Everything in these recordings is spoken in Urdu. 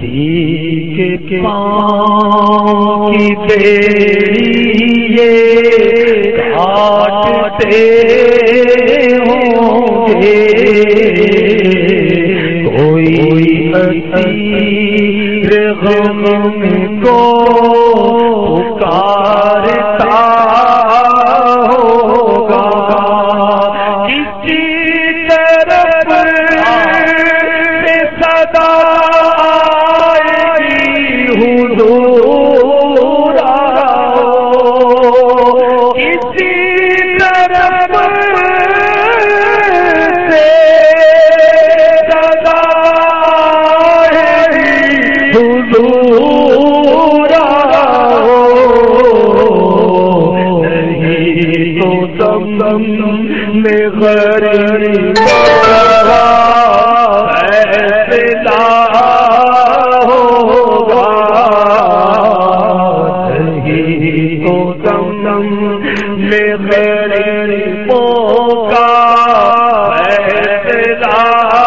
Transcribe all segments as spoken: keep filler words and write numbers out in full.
کسی کے پاؤں کی بیڑی یہ کاٹتے ہوں گے، کوئی اسیر غم کو پکارتا ہوگا، کسی طرف سے صدا حضور آؤ، کسی طرف سے صدا حضور آؤ، نہیں تو دم دم میں غریب فیصلہ ہوگا، نہیں تو دم دم میں غریبوں کا فیصلہ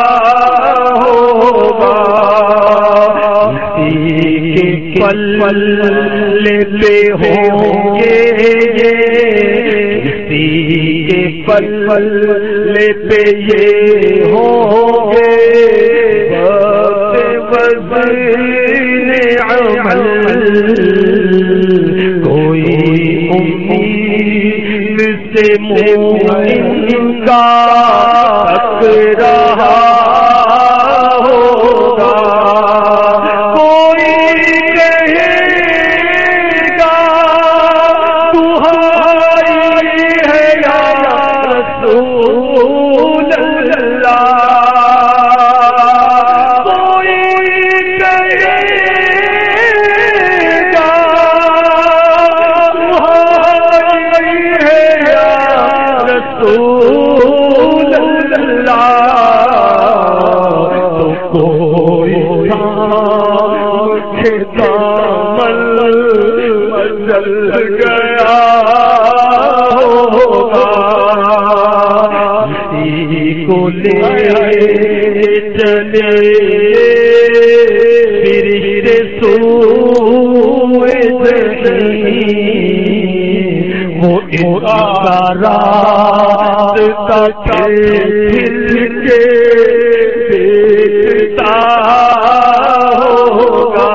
ہوگا، اسی کے پل پل پہ ہوں گے، اسی کے پل پل پہ یہ ہوں گے، وزن عمل کوئی امید سے مومن کا تک رہا ہوگا، کوئی کہے گا تمہاری ہے یا رسول اللہ، چل گیا ہوگا، اسی کو لے چلے فرشتے سوئے زمین، وہ اس کا راستہ پھر کے دیکھتا ہوگا،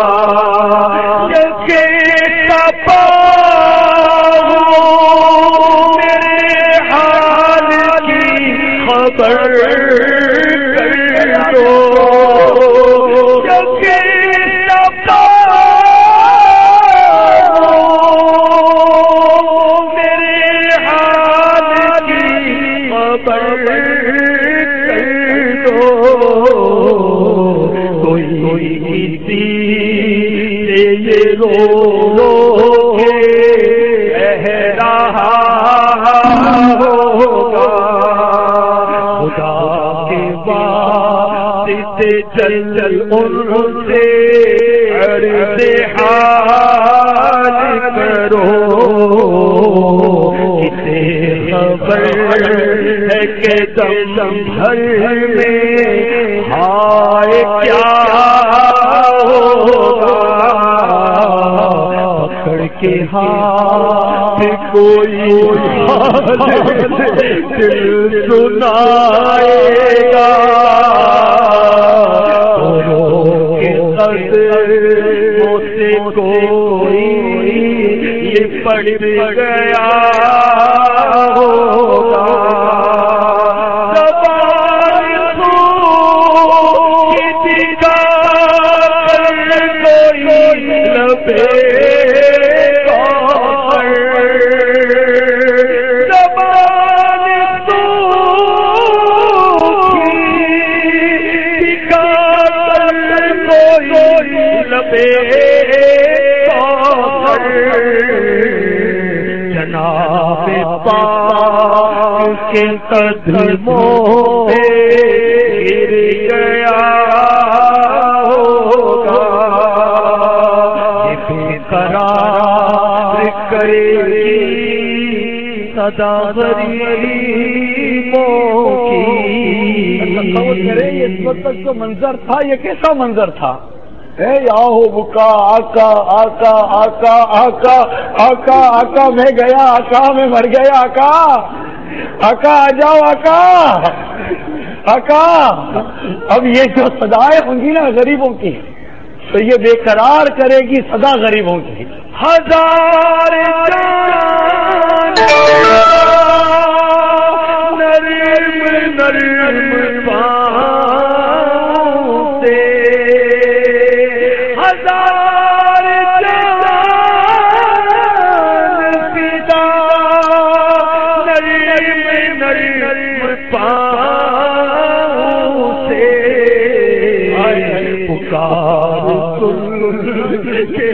چل چل ان سے عرض حال کرو، کسے خبر ہے کہ دم بھر میں ہائے کیا ہوگا، پکڑ کے ہاتھ کوئی دل سنائے گا، سے کوئی یہ پڑ گیا ہوگا، جناب پاک کے قدموں پہ گر گیا ہوگا، بے قرار کرے گی صدا غریبوں کی۔ تصور کریں اس وقت تک جو منظر تھا یہ کیسا منظر تھا؟ اے یاہو بکا آقا آقا آقا آقا آقا آقا میں گیا آقا میں مر گیا آقا آقا آ جاؤ آقا آقا. اب یہ جو صدایں ہوں گی نا غریبوں کی تو یہ بے قرار کرے گی صدا غریبوں کی. ہزار نرم نرم پاؤں سے ہزار جان فدا نرم نرم پاؤں سے پکار کے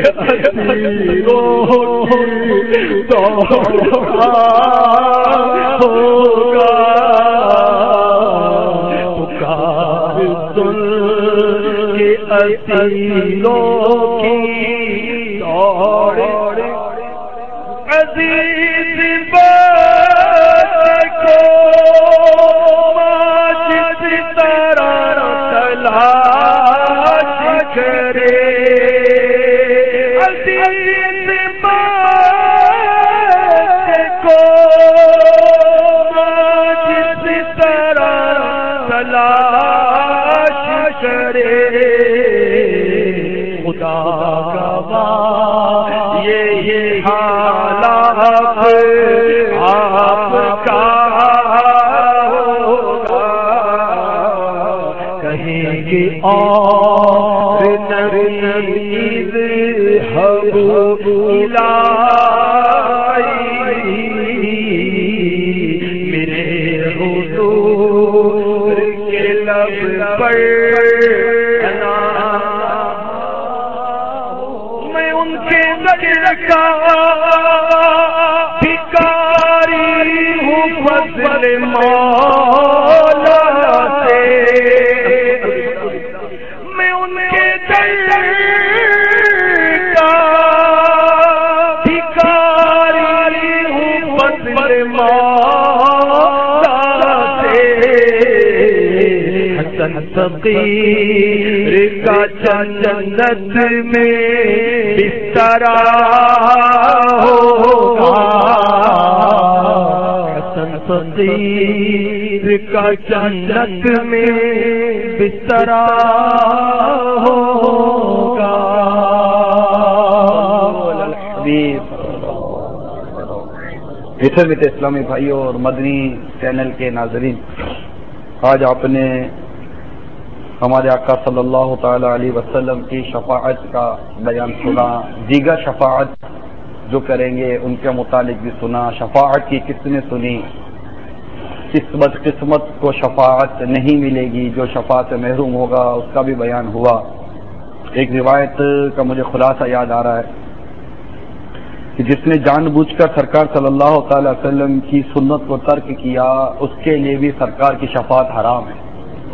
ہوگا پکار سن کے اسیروں کی دوڑ عزیز بات کو جس طرح تلاش کرے عزیز بات کو جس طرح تلاش کرے خدا گواہ یہ حالات آپ کا ہوگا کہیں گے اور نریز حب الہی میرے حضور کے لب پر میں ان کے ذکر کا بھکاری ہوں فضل مولا سے میں ان کے در کا بھکاری ہوں فضل مولا سے حسن فقیر کا جنت میں بسترا ہوگا حسن فقیر کا جنت میں بسترا ہوگا. میٹھے میٹھے اسلامی بھائیوں اور مدنی چینل کے ناظرین، آج آپ نے ہمارے آقا صلی اللہ تعالی علیہ وسلم کی شفاعت کا بیان سنا، دیگر شفاعت جو کریں گے ان کے متعلق بھی سنا. شفاعت کی کس نے سنی؟ کس بدقسمت کو شفاعت نہیں ملے گی، جو شفاعت سے محروم ہوگا اس کا بھی بیان ہوا. ایک روایت کا مجھے خلاصہ یاد آ رہا ہے کہ جس نے جان بوجھ کر سرکار صلی اللہ تعالی وسلم کی سنت کو ترک کیا اس کے لیے بھی سرکار کی شفاعت حرام ہے.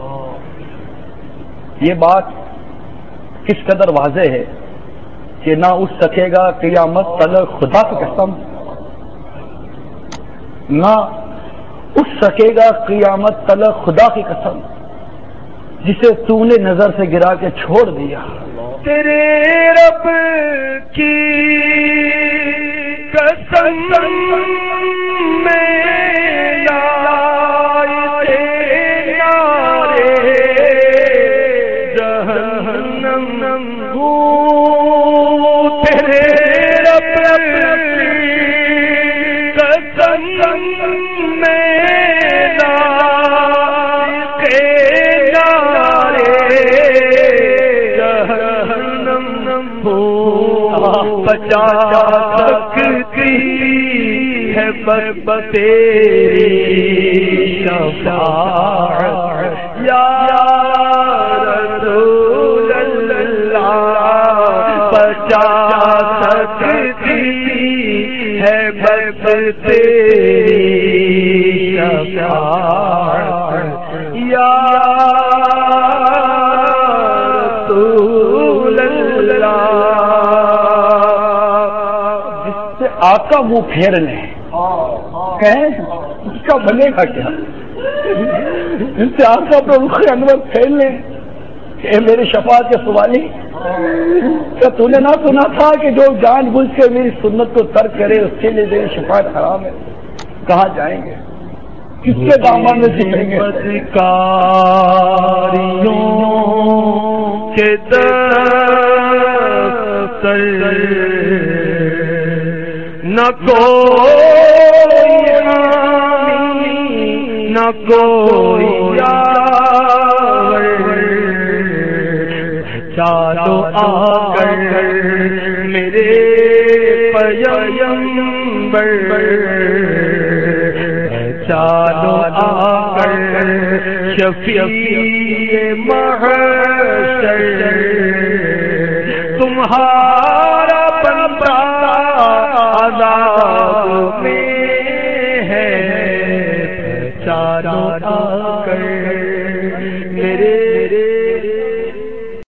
یہ بات کس قدر واضح ہے کہ نہ اٹھ سکے گا قیامت تلک، خدا کی قسم نہ اٹھ سکے گا قیامت تلک، خدا کی قسم جسے تو نے نظر سے گرا کے چھوڑ دیا. تیرے رب کی قسم میں لائے نارے جہنم ہو، تیرے رب کی قسم میں لائے نارے جہنم ہو. بچا سکتی ہے بس تیری شفاعت یا رسول اللہ، بچا سکتی ہے بس تیری شفاعت یا رسول اللہ. آقا منہ پھیر لیں کہیں اس کا بنے گا کیا؟ ان سے آقا پر رخ انور پھیر لیں کہ میرے شفاعت کے سوالی کیا تو نے نہ سنا تھا کہ جو جان بوجھ کے میری سنت کو ترک کرے اس کے لیے میری شفاعت حرام ہے؟ کہاں جائیں گے؟ کس کے دامن میں چھپیں گے؟ کے دفتر نہ کوئی نہ کوئی چالو آ کر میرے پیغمبر چالو آ کر شفیع محشر تمہارا بندہ